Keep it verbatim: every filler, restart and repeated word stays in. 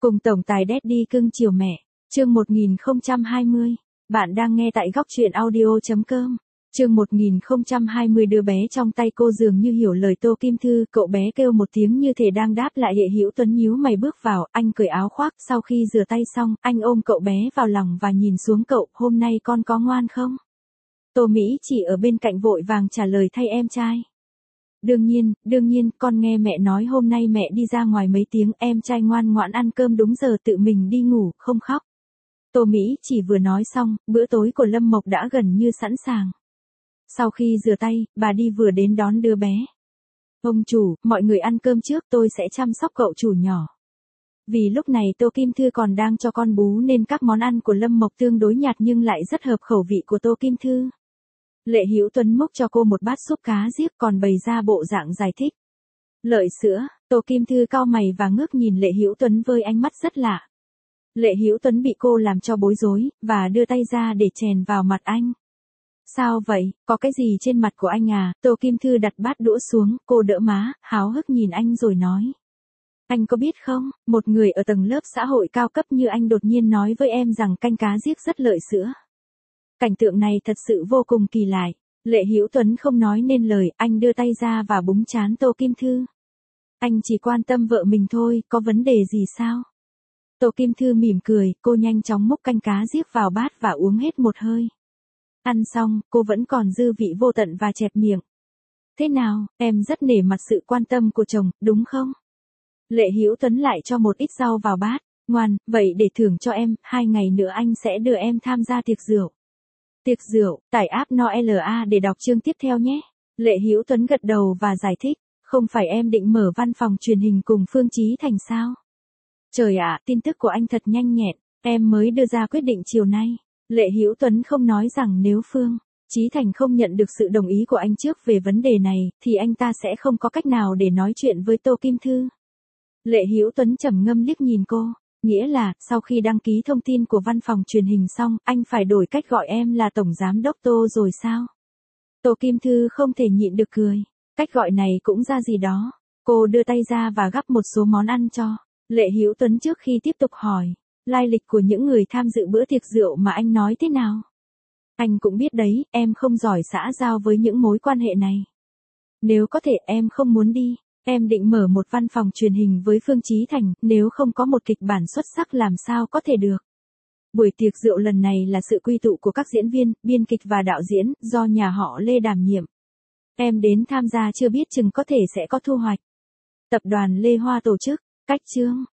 Cùng tổng tài Daddy cưng chiều mẹ, chương một nghìn không trăm hai mươi. Bạn đang nghe tại góc truyện audio chấm com. Chương một nghìn không trăm hai mươi đứa bé trong tay cô dường như hiểu lời Tô Kim Thư, cậu bé kêu một tiếng như thể đang đáp lại. Hệ Hữu Tuấn nhíu mày bước vào, anh cởi áo khoác, sau khi rửa tay xong, anh ôm cậu bé vào lòng và nhìn xuống cậu, hôm nay con có ngoan không? Tô Mỹ chỉ ở bên cạnh vội vàng trả lời thay em trai. Đương nhiên, đương nhiên, con nghe mẹ nói hôm nay mẹ đi ra ngoài mấy tiếng, em trai ngoan ngoãn ăn cơm đúng giờ tự mình đi ngủ, không khóc. Tô Mỹ chỉ vừa nói xong, bữa tối của Lâm Mộc đã gần như sẵn sàng. Sau khi rửa tay, bà đi vừa đến đón đứa bé. Ông chủ, mọi người ăn cơm trước, tôi sẽ chăm sóc cậu chủ nhỏ. Vì lúc này Tô Kim Thư còn đang cho con bú nên các món ăn của Lâm Mộc tương đối nhạt nhưng lại rất hợp khẩu vị của Tô Kim Thư. Lệ Hữu Tuấn múc cho cô một bát súp cá giết còn bày ra bộ dạng giải thích. Lợi sữa, Tô Kim Thư cau mày và ngước nhìn Lệ Hữu Tuấn với ánh mắt rất lạ. Lệ Hữu Tuấn bị cô làm cho bối rối, và đưa tay ra để chèn vào mặt anh. Sao vậy, có cái gì trên mặt của anh à? Tô Kim Thư đặt bát đũa xuống, cô đỡ má, háo hức nhìn anh rồi nói. Anh có biết không, một người ở tầng lớp xã hội cao cấp như anh đột nhiên nói với em rằng canh cá giết rất lợi sữa. Cảnh tượng này thật sự vô cùng kỳ lạ. Lệ Hữu Tuấn không nói nên lời, anh đưa tay ra và búng trán Tô Kim Thư. Anh chỉ quan tâm vợ mình thôi, có vấn đề gì sao? Tô Kim Thư mỉm cười, cô nhanh chóng múc canh cá giết vào bát và uống hết một hơi. Ăn xong, cô vẫn còn dư vị vô tận và chẹp miệng. Thế nào, em rất nể mặt sự quan tâm của chồng, đúng không? Lệ Hữu Tuấn lại cho một ít rau vào bát. Ngoan, vậy để thưởng cho em, hai ngày nữa anh sẽ đưa em tham gia tiệc rượu. Tiệc rượu, tải app en o lờ a để đọc chương tiếp theo nhé. Lệ Hữu Tuấn gật đầu và giải thích, không phải em định mở văn phòng truyền hình cùng Phương Chí Thành sao? Trời ạ, tin tức của anh thật nhanh nhẹn, em mới đưa ra quyết định chiều nay. Lệ Hữu Tuấn không nói rằng nếu Phương Chí Thành không nhận được sự đồng ý của anh trước về vấn đề này, thì anh ta sẽ không có cách nào để nói chuyện với Tô Kim Thư. Lệ Hữu Tuấn trầm ngâm liếc nhìn cô. Nghĩa là, sau khi đăng ký thông tin của văn phòng truyền hình xong, anh phải đổi cách gọi em là Tổng Giám Đốc Tô rồi sao? Tô Kim Thư không thể nhịn được cười. Cách gọi này cũng ra gì đó. Cô đưa tay ra và gắp một số món ăn cho Lệ Hữu Tuấn trước khi tiếp tục hỏi. Lai lịch của những người tham dự bữa tiệc rượu mà anh nói thế nào? Anh cũng biết đấy, em không giỏi xã giao với những mối quan hệ này. Nếu có thể em không muốn đi. Em định mở một văn phòng truyền hình với Phương Chí Thành, nếu không có một kịch bản xuất sắc làm sao có thể được. Buổi tiệc rượu lần này là sự quy tụ của các diễn viên, biên kịch và đạo diễn, do nhà họ Lê đảm nhiệm. Em đến tham gia chưa biết chừng có thể sẽ có thu hoạch. Tập đoàn Lê Hoa tổ chức, cách chương.